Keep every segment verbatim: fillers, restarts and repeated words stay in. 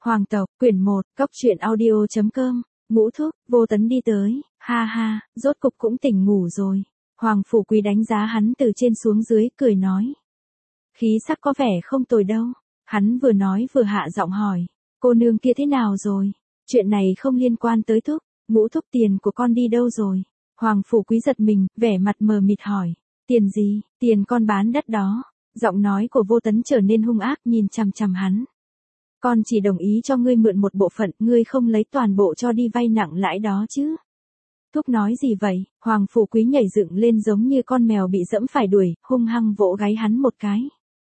Hoàng tộc, quyển một, cốc truyện audio chấm com, Ngũ thúc, Vô Tấn đi tới, ha ha, rốt cục cũng tỉnh ngủ rồi. Hoàng Phủ Quý đánh giá hắn từ trên xuống dưới, cười nói. Khí sắc có vẻ không tồi đâu. Hắn vừa nói vừa hạ giọng hỏi, cô nương kia thế nào rồi? Chuyện này không liên quan tới thúc, Ngũ thúc tiền của con đi đâu rồi? Hoàng Phủ Quý giật mình, vẻ mặt mờ mịt hỏi, tiền gì, tiền con bán đất đó. Giọng nói của Vô Tấn trở nên hung ác nhìn chằm chằm hắn. Con chỉ đồng ý cho ngươi mượn một bộ phận, ngươi không lấy toàn bộ cho đi vay nặng lãi đó chứ. Thúc nói gì vậy? Hoàng Phủ Quý nhảy dựng lên giống như con mèo bị dẫm phải đuổi, hung hăng vỗ gáy hắn một cái.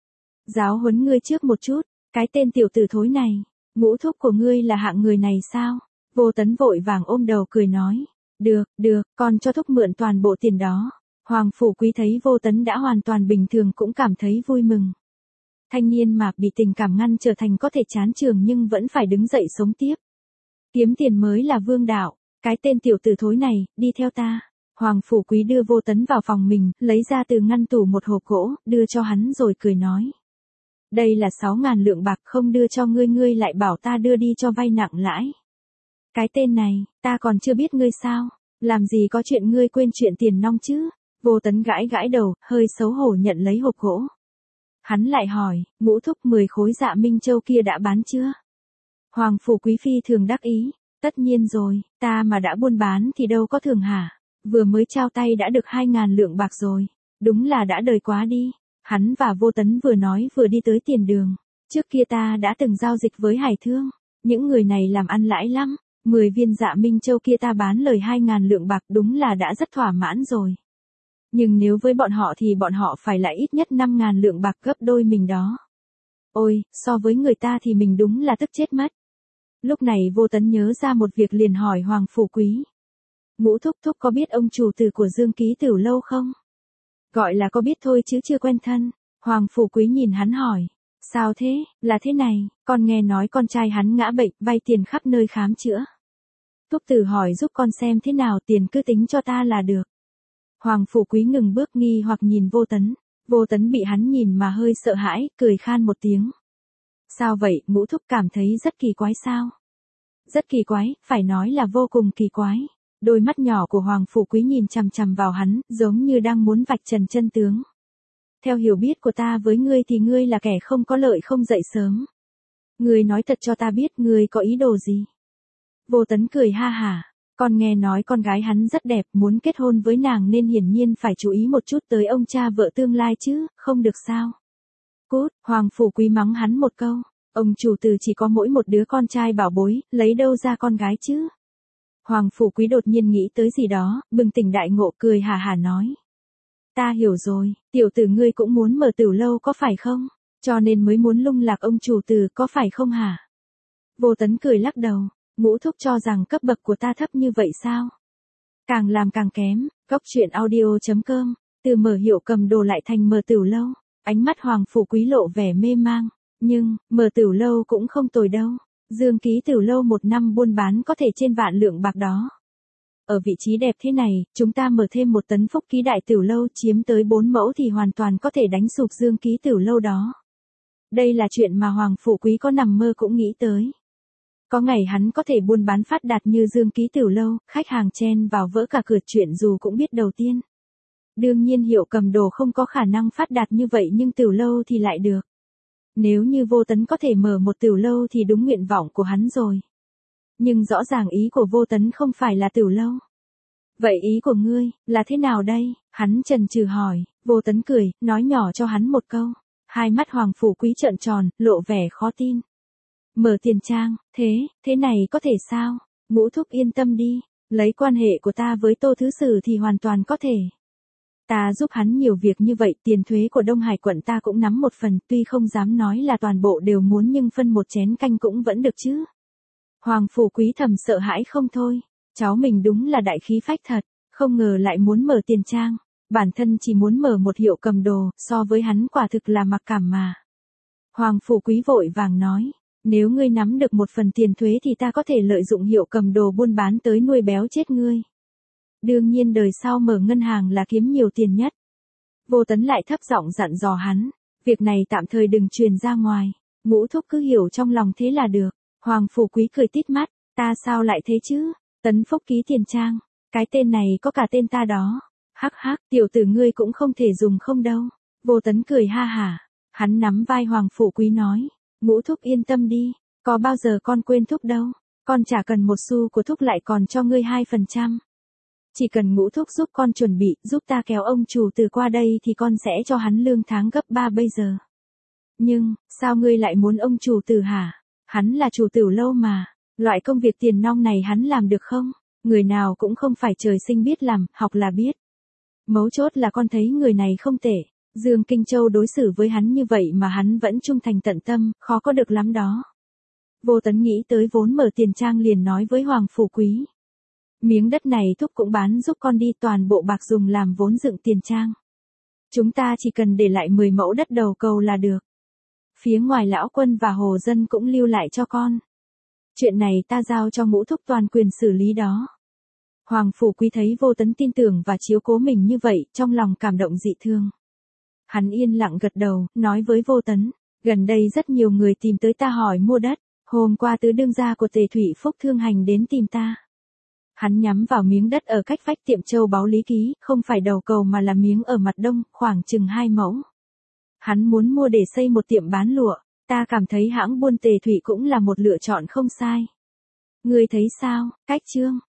Giáo huấn ngươi trước một chút, cái tên tiểu tử thối này, Ngũ thúc của ngươi là hạng người này sao? Vô Tấn vội vàng ôm đầu cười nói, được, được, con cho thúc mượn toàn bộ tiền đó. Hoàng Phủ Quý thấy Vô Tấn đã hoàn toàn bình thường cũng cảm thấy vui mừng. Thanh niên mà bị tình cảm ngăn trở thành có thể chán trường nhưng vẫn phải đứng dậy sống tiếp. Kiếm tiền mới là vương đạo, cái tên tiểu tử thối này, đi theo ta. Hoàng Phủ Quý đưa Vô Tấn vào phòng mình, lấy ra từ ngăn tủ một hộp gỗ, đưa cho hắn rồi cười nói. Đây là sáu ngàn lượng bạc, không đưa cho ngươi ngươi lại bảo ta đưa đi cho vay nặng lãi. Cái tên này, ta còn chưa biết ngươi sao, làm gì có chuyện ngươi quên chuyện tiền nong chứ. Vô Tấn gãi gãi đầu, hơi xấu hổ nhận lấy hộp gỗ. Hắn lại hỏi, Ngũ thúc mười khối Dạ Minh Châu kia đã bán chưa? Hoàng Phủ Quý phi thường đắc ý, tất nhiên rồi, ta mà đã buôn bán thì đâu có thường hả, vừa mới trao tay đã được hai ngàn lượng bạc rồi, đúng là đã đời quá đi. Hắn và Vô Tấn vừa nói vừa đi tới tiền đường, trước kia ta đã từng giao dịch với Hải Thương, những người này làm ăn lãi lắm, mười viên Dạ Minh Châu kia ta bán lời hai ngàn lượng bạc đúng là đã rất thỏa mãn rồi. Nhưng nếu với bọn họ thì bọn họ phải lại ít nhất năm ngàn lượng bạc, gấp đôi mình đó. Ôi, so với người ta thì mình đúng là tức chết mất. Lúc này Vô Tấn nhớ ra một việc liền hỏi Hoàng Phủ Quý. Ngũ thúc thúc có biết ông chủ tử của Dương Ký Tửu Lâu không? Gọi là có biết thôi chứ chưa quen thân. Hoàng Phủ Quý nhìn hắn hỏi. Sao thế, là thế này, con nghe nói con trai hắn ngã bệnh, vay tiền khắp nơi khám chữa. Thúc tử hỏi giúp con xem thế nào, tiền cứ tính cho ta là được. Hoàng Phủ Quý ngừng bước nghi hoặc nhìn Vô Tấn. Vô Tấn bị hắn nhìn mà hơi sợ hãi, cười khan một tiếng. Sao vậy, Ngũ thúc cảm thấy rất kỳ quái sao? Rất kỳ quái, phải nói là vô cùng kỳ quái. Đôi mắt nhỏ của Hoàng Phủ Quý nhìn chằm chằm vào hắn, giống như đang muốn vạch trần chân tướng. Theo hiểu biết của ta với ngươi thì ngươi là kẻ không có lợi không dậy sớm. Ngươi nói thật cho ta biết ngươi có ý đồ gì? Vô Tấn cười ha hả. Con nghe nói con gái hắn rất đẹp, muốn kết hôn với nàng nên hiển nhiên phải chú ý một chút tới ông cha vợ tương lai chứ, không được sao? Cút, Hoàng Phủ Quý mắng hắn một câu, ông chủ tử chỉ có mỗi một đứa con trai bảo bối, lấy đâu ra con gái chứ? Hoàng Phủ Quý đột nhiên nghĩ tới gì đó, bừng tỉnh đại ngộ, cười hà hà nói. Ta hiểu rồi, tiểu tử ngươi cũng muốn mở tửu lâu có phải không? Cho nên mới muốn lung lạc ông chủ tử có phải không hả? Vô Tấn cười lắc đầu. Ngũ thúc cho rằng cấp bậc của ta thấp như vậy sao? Càng làm càng kém. Cốc truyện audio chấm com, từ mở hiệu cầm đồ lại thành mở tửu lâu. Ánh mắt Hoàng Phủ Quý lộ vẻ mê mang. Nhưng, mở tửu lâu cũng không tồi đâu. Dương Ký Tửu Lâu một năm buôn bán có thể trên vạn lượng bạc đó. Ở vị trí đẹp thế này, chúng ta mở thêm một tấn Phúc Ký Đại Tửu Lâu chiếm tới bốn mẫu thì hoàn toàn có thể đánh sụp Dương Ký Tửu Lâu đó. Đây là chuyện mà Hoàng Phủ Quý có nằm mơ cũng nghĩ tới. Có ngày hắn có thể buôn bán phát đạt như Dương Ký Tửu Lâu, khách hàng chen vào vỡ cả cửa chuyện dù cũng biết đầu tiên. Đương nhiên hiệu cầm đồ không có khả năng phát đạt như vậy nhưng tửu lâu thì lại được. Nếu như Vô Tấn có thể mở một tửu lâu thì đúng nguyện vọng của hắn rồi. Nhưng rõ ràng ý của Vô Tấn không phải là tửu lâu. Vậy ý của ngươi, là thế nào đây? Hắn chần chừ hỏi. Vô Tấn cười, nói nhỏ cho hắn một câu. Hai mắt Hoàng Phủ Quý trợn tròn, lộ vẻ khó tin. Mở tiền trang, thế, thế này có thể sao? Ngũ thúc yên tâm đi, lấy quan hệ của ta với Tô Thứ Sử thì hoàn toàn có thể. Ta giúp hắn nhiều việc như vậy, tiền thuế của Đông Hải quận ta cũng nắm một phần, tuy không dám nói là toàn bộ đều muốn nhưng phân một chén canh cũng vẫn được chứ. Hoàng Phủ Quý thầm sợ hãi không thôi, cháu mình đúng là đại khí phách thật, không ngờ lại muốn mở tiền trang, bản thân chỉ muốn mở một hiệu cầm đồ, so với hắn quả thực là mặc cảm mà. Hoàng Phủ Quý vội vàng nói, nếu ngươi nắm được một phần tiền thuế thì ta có thể lợi dụng hiệu cầm đồ buôn bán tới nuôi béo chết ngươi. Đương nhiên đời sau mở ngân hàng là kiếm nhiều tiền nhất. Vô Tấn lại thấp giọng dặn dò hắn, việc này tạm thời đừng truyền ra ngoài, Ngũ thúc cứ hiểu trong lòng thế là được. Hoàng Phủ Quý cười tít mắt, ta sao lại thế chứ? Tấn Phúc Ký Tiền Trang, cái tên này có cả tên ta đó. Hắc hắc, tiểu tử ngươi cũng không thể dùng không đâu. Vô Tấn cười ha hả, hắn nắm vai Hoàng Phủ Quý nói, Ngũ thúc yên tâm đi, có bao giờ con quên thúc đâu, con chả cần một xu của thúc lại còn cho ngươi hai phần trăm. Chỉ cần Ngũ thúc giúp con chuẩn bị, giúp ta kéo ông chủ từ qua đây thì con sẽ cho hắn lương tháng gấp ba bây giờ. Nhưng, sao ngươi lại muốn ông chủ tử hả? Hắn là chủ tử lâu mà, loại công việc tiền nong này hắn làm được không? Người nào cũng không phải trời sinh biết làm, học là biết. Mấu chốt là con thấy người này không tệ. Dương Kinh Châu đối xử với hắn như vậy mà hắn vẫn trung thành tận tâm, khó có được lắm đó. Vô Tấn nghĩ tới vốn mở tiền trang liền nói với Hoàng Phủ Quý. Miếng đất này thúc cũng bán giúp con đi, toàn bộ bạc dùng làm vốn dựng tiền trang. Chúng ta chỉ cần để lại mười mẫu đất đầu cầu là được. Phía ngoài lão quân và hồ dân cũng lưu lại cho con. Chuyện này ta giao cho Ngũ thúc toàn quyền xử lý đó. Hoàng Phủ Quý thấy Vô Tấn tin tưởng và chiếu cố mình như vậy, trong lòng cảm động dị thương. Hắn yên lặng gật đầu, nói với Vô Tấn, gần đây rất nhiều người tìm tới ta hỏi mua đất, hôm qua tứ đương gia của Tề Thủy Phúc Thương Hành đến tìm ta. Hắn nhắm vào miếng đất ở cách vách tiệm châu báu Lý Ký, không phải đầu cầu mà là miếng ở mặt đông, khoảng chừng hai mẫu. Hắn muốn mua để xây một tiệm bán lụa, ta cảm thấy hãng buôn Tề Thủy cũng là một lựa chọn không sai. Ngươi thấy sao, Cách Trương?